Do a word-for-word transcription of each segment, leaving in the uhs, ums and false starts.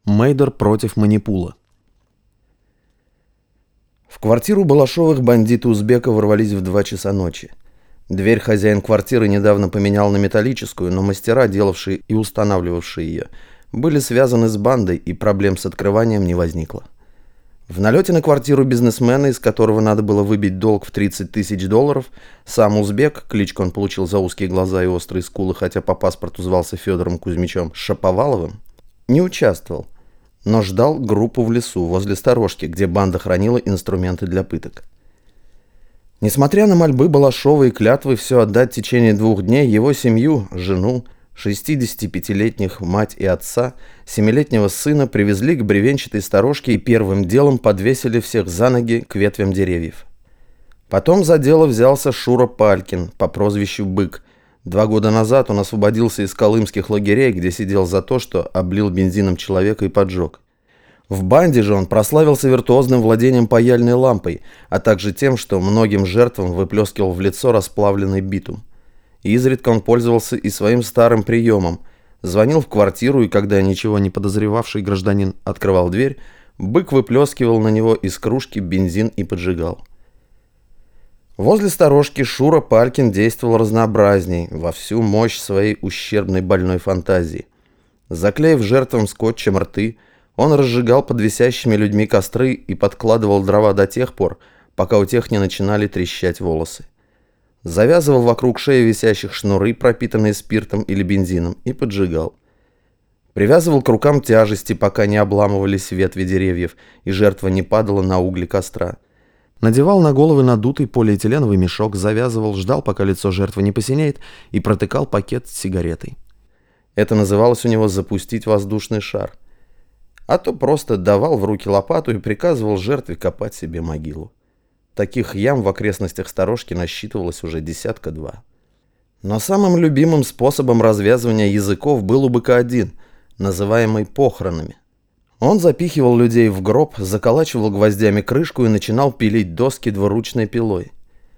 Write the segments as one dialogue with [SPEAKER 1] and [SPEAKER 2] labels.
[SPEAKER 1] Мейдер против Манипула. В квартиру Балашовых бандиты узбека ворвались в два часа ночи. Дверь хозяин квартиры недавно поменял на металлическую, но мастера, делавшие и устанавливавшие ее, были связаны с бандой, и проблем с открыванием не возникло. В налете на квартиру бизнесмена, из которого надо было выбить долг в тридцать тысяч долларов, сам узбек, кличку он получил за узкие глаза и острые скулы, хотя по паспорту звался Федором Кузьмичем Шаповаловым, не участвовал, но ждал группу в лесу возле сторожки, где банда хранила инструменты для пыток. Несмотря на мольбы Балашова и клятвы все отдать в течение двух дней, его семью, жену, шестидесятипятилетних мать и отца, семилетнего сына привезли к бревенчатой сторожке и первым делом подвесили всех за ноги к ветвям деревьев. Потом за дело взялся Шура Палькин по прозвищу Бык. Два года назад он освободился из колымских лагерей, где сидел за то, что облил бензином человека и поджег. В банде же он прославился виртуозным владением паяльной лампой, а также тем, что многим жертвам выплескивал в лицо расплавленный битум. Изредка он пользовался и своим старым приемом. Звонил в квартиру, и когда ничего не подозревавший гражданин открывал дверь, Бык выплескивал на него из кружки бензин и поджигал. Возле сторожки Шура Палькин действовал разнообразней, во всю мощь своей ущербной больной фантазии. Заклеив жертвам скотчем рты, он разжигал под висящими людьми костры и подкладывал дрова до тех пор, пока у тех не начинали трещать волосы. Завязывал вокруг шеи висящих шнуры, пропитанные спиртом или бензином, и поджигал. Привязывал к рукам тяжести, пока не обламывались ветви деревьев, и жертва не падала на угли костра. Надевал на головы надутый полиэтиленовый мешок, завязывал, ждал, пока лицо жертвы не посинеет, и протыкал пакет с сигаретой. Это называлось у него «запустить воздушный шар». А то просто давал в руки лопату и приказывал жертве копать себе могилу. Таких ям в окрестностях сторожки насчитывалось уже десятка-два. Но самым любимым способом развязывания языков был у Быка один, называемый похоронами. Он запихивал людей в гроб, заколачивал гвоздями крышку и начинал пилить доски двуручной пилой.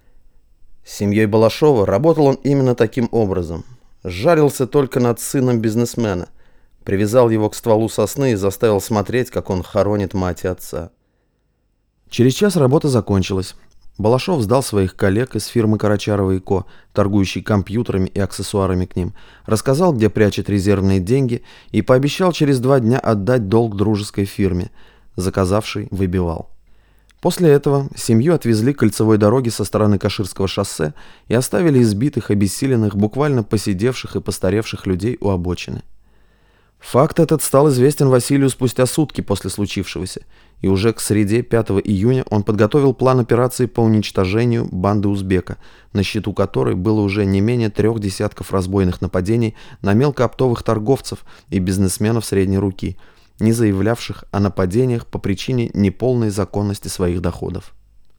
[SPEAKER 1] С семьей Балашова работал он именно таким образом. Жарился только над сыном бизнесмена. Привязал его к стволу сосны и заставил смотреть, как он хоронит мать и отца. Через час работа закончилась. Балашов сдал своих коллег из фирмы Карачарова и Ко, торгующей компьютерами и аксессуарами к ним, рассказал, где прячет резервные деньги, и пообещал через два дня отдать долг дружеской фирме. Заказавший выбивал. После этого семью отвезли к кольцевой дороге со стороны Каширского шоссе и оставили избитых, обессиленных, буквально посидевших и постаревших людей у обочины. Факт этот стал известен Василию спустя сутки после случившегося, и уже к среде пятого июня он подготовил план операции по уничтожению банды узбека, на счету которой было уже не менее трех десятков разбойных нападений на мелкооптовых торговцев и бизнесменов средней руки, не заявлявших о нападениях по причине неполной законности своих доходов.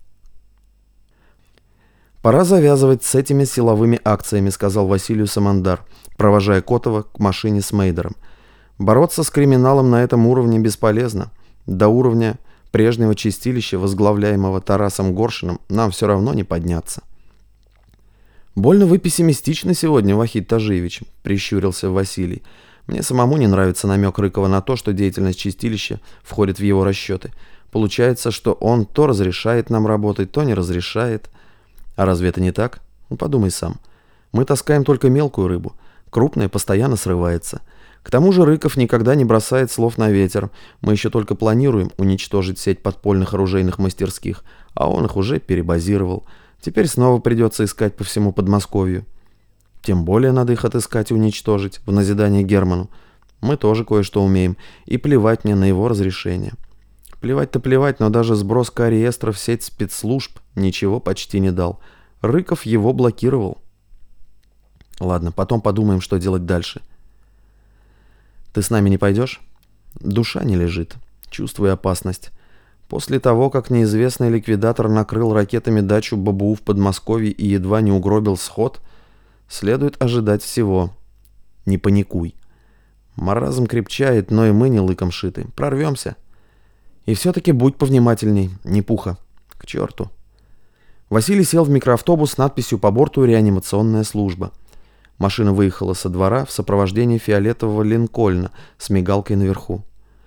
[SPEAKER 1] «Пора завязывать с этими силовыми акциями», — сказал Василию Самандар, провожая Котова к машине с Мейдером. «Бороться с криминалом на этом уровне бесполезно. До уровня прежнего чистилища, возглавляемого Тарасом Горшиным, нам все равно не подняться». «Больно вы пессимистичны сегодня, Вахид Тажиевич», — прищурился Василий. «Мне самому не нравится намек Рыкова на то, что деятельность чистилища входит в его расчеты. Получается, что он то разрешает нам работать, то не разрешает. А разве это не так? Ну, подумай сам. Мы таскаем только мелкую рыбу, крупная постоянно срывается. К тому же Рыков никогда не бросает слов на ветер. Мы еще только планируем уничтожить сеть подпольных оружейных мастерских, а он их уже перебазировал. Теперь снова придется искать по всему Подмосковью. Тем более надо их отыскать и уничтожить, в назидание Герману. Мы тоже кое-что умеем, и плевать мне на его разрешение». Плевать-то плевать, но даже сброс Кариестра в сеть спецслужб ничего почти не дал. Рыков его блокировал. Ладно, потом подумаем, что делать дальше. Ты с нами не пойдешь? Душа не лежит. Чувствую опасность. После того, как неизвестный ликвидатор накрыл ракетами дачу БАБУ в Подмосковье и едва не угробил сход, следует ожидать всего. Не паникуй. Маразм крепчает, но и мы не лыком шиты. Прорвемся. И все-таки будь повнимательней, не пуха. К черту. Василий сел в микроавтобус с надписью по борту «Реанимационная служба». Машина выехала со двора в сопровождении фиолетового линкольна с мигалкой наверху.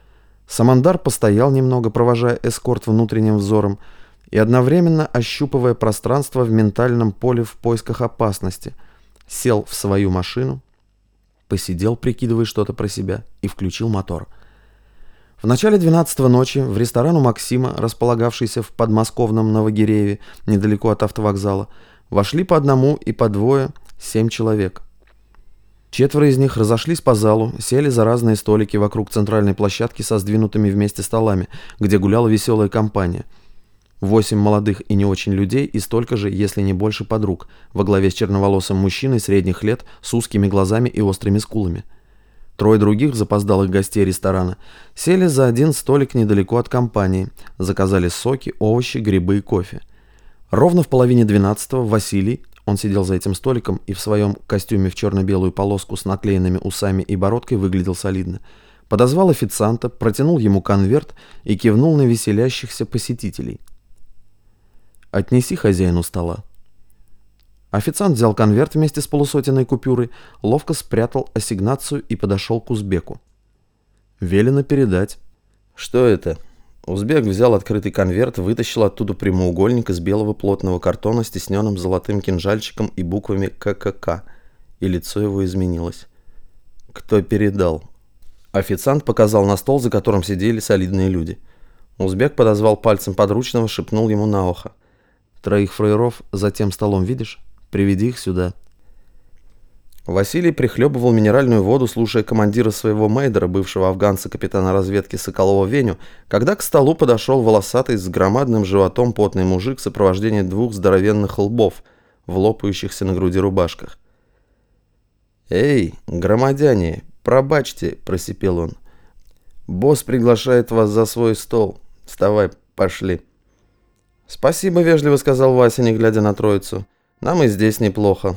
[SPEAKER 1] Самандар постоял немного, провожая эскорт внутренним взором и одновременно ощупывая пространство в ментальном поле в поисках опасности. Сел в свою машину, посидел, прикидывая что-то про себя, и включил мотор. В начале двенадцатого ночи в ресторан у Максима, располагавшийся в подмосковном Новогирееве, недалеко от автовокзала, вошли по одному и по двое семь человек. Четверо из них разошлись по залу, сели за разные столики вокруг центральной площадки со сдвинутыми вместе столами, где гуляла веселая компания. Восемь молодых и не очень людей и столько же, если не больше, подруг, во главе с черноволосым мужчиной средних лет с узкими глазами и острыми скулами. Трое других запоздалых гостей ресторана сели за один столик недалеко от компании, заказали соки, овощи, грибы и кофе. Ровно в половине двенадцатого Василий, он сидел за этим столиком и в своем костюме в черно-белую полоску с наклеенными усами и бородкой выглядел солидно, подозвал официанта, протянул ему конверт и кивнул на веселящихся посетителей. «Отнеси хозяину стола». Официант взял конверт вместе с полусотенной купюрой, ловко спрятал ассигнацию и подошел к узбеку. «Велено передать». «Что это?» Узбек взял открытый конверт, вытащил оттуда прямоугольник из белого плотного картона с тисненным золотым кинжальчиком и буквами ка ка ка, и лицо его изменилось. «Кто передал?» Официант показал на стол, за которым сидели солидные люди. Узбек подозвал пальцем подручного, шепнул ему на ухо. «Троих фраеров за тем столом видишь? Приведи их сюда». Василий прихлебывал минеральную воду, слушая командира своего мейдера, бывшего афганца капитана разведки Соколова Веню, когда к столу подошел волосатый с громадным животом потный мужик в сопровождении двух здоровенных лбов в лопающихся на груди рубашках. «Эй, громадяне, пробачьте», — просипел он. «Босс приглашает вас за свой стол. Вставай, пошли». «Спасибо», — вежливо сказал Вася, не глядя на троицу. «Нам и здесь неплохо».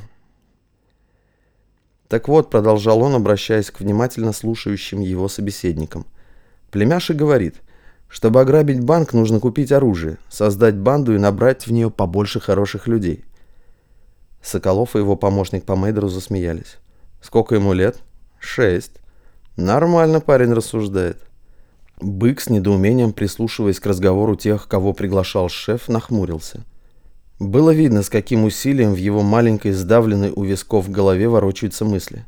[SPEAKER 1] «Так вот», — продолжал он, обращаясь к внимательно слушающим его собеседникам. «Племяша говорит, чтобы ограбить банк, нужно купить оружие, создать банду и набрать в нее побольше хороших людей». Соколов и его помощник по мейдеру засмеялись. «Сколько ему лет?» «Шесть». «Нормально парень рассуждает». Бык, с недоумением прислушиваясь к разговору тех, кого приглашал шеф, нахмурился. Было видно, с каким усилием в его маленькой, сдавленной у висков голове ворочаются мысли.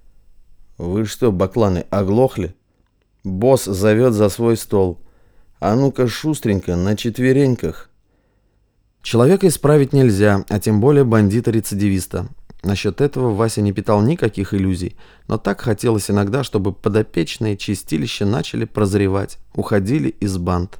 [SPEAKER 1] «Вы что, бакланы, оглохли? Босс зовет за свой стол. А ну-ка шустренько, на четвереньках». Человека исправить нельзя, а тем более бандита-рецидивиста. Насчет этого Вася не питал никаких иллюзий, но так хотелось иногда, чтобы подопечные чистилища начали прозревать, уходили из банд.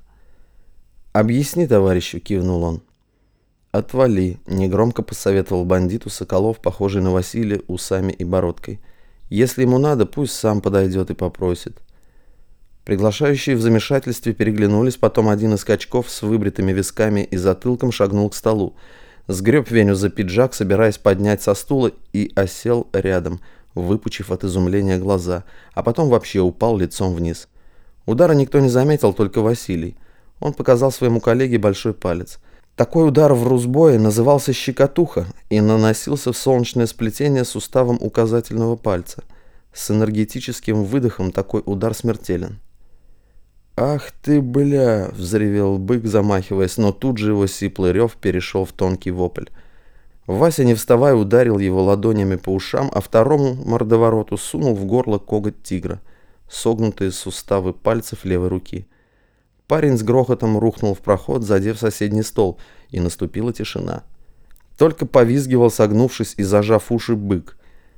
[SPEAKER 1] «Объясни товарищу», — кивнул он. «Отвали», — негромко посоветовал бандиту Соколов, похожий на Василия усами и бородкой. «Если ему надо, пусть сам подойдет и попросит». Приглашающие в замешательстве переглянулись, потом один из качков с выбритыми висками и затылком шагнул к столу, сгреб Веню за пиджак, собираясь поднять со стула, и осел рядом, выпучив от изумления глаза, а потом вообще упал лицом вниз. Удара никто не заметил, только Василий. Он показал своему коллеге большой палец. Такой удар в русбое назывался щекотуха и наносился в солнечное сплетение суставом указательного пальца. С энергетическим выдохом такой удар смертелен. «Ах ты, бля!» — взревел бык, замахиваясь, но тут же его сиплый рев перешел в тонкий вопль. Вася, не вставая, ударил его ладонями по ушам, а второму мордовороту сунул в горло коготь тигра, согнутые суставы пальцев левой руки. Парень с грохотом рухнул в проход, задев соседний стол, и наступила тишина. Только повизгивал, согнувшись и зажав уши, бык.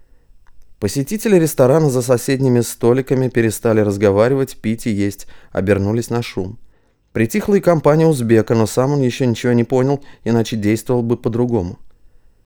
[SPEAKER 1] Посетители ресторана за соседними столиками перестали разговаривать, пить и есть, обернулись на шум. Притихла и компания узбека, но сам он еще ничего не понял, иначе действовал бы по-другому.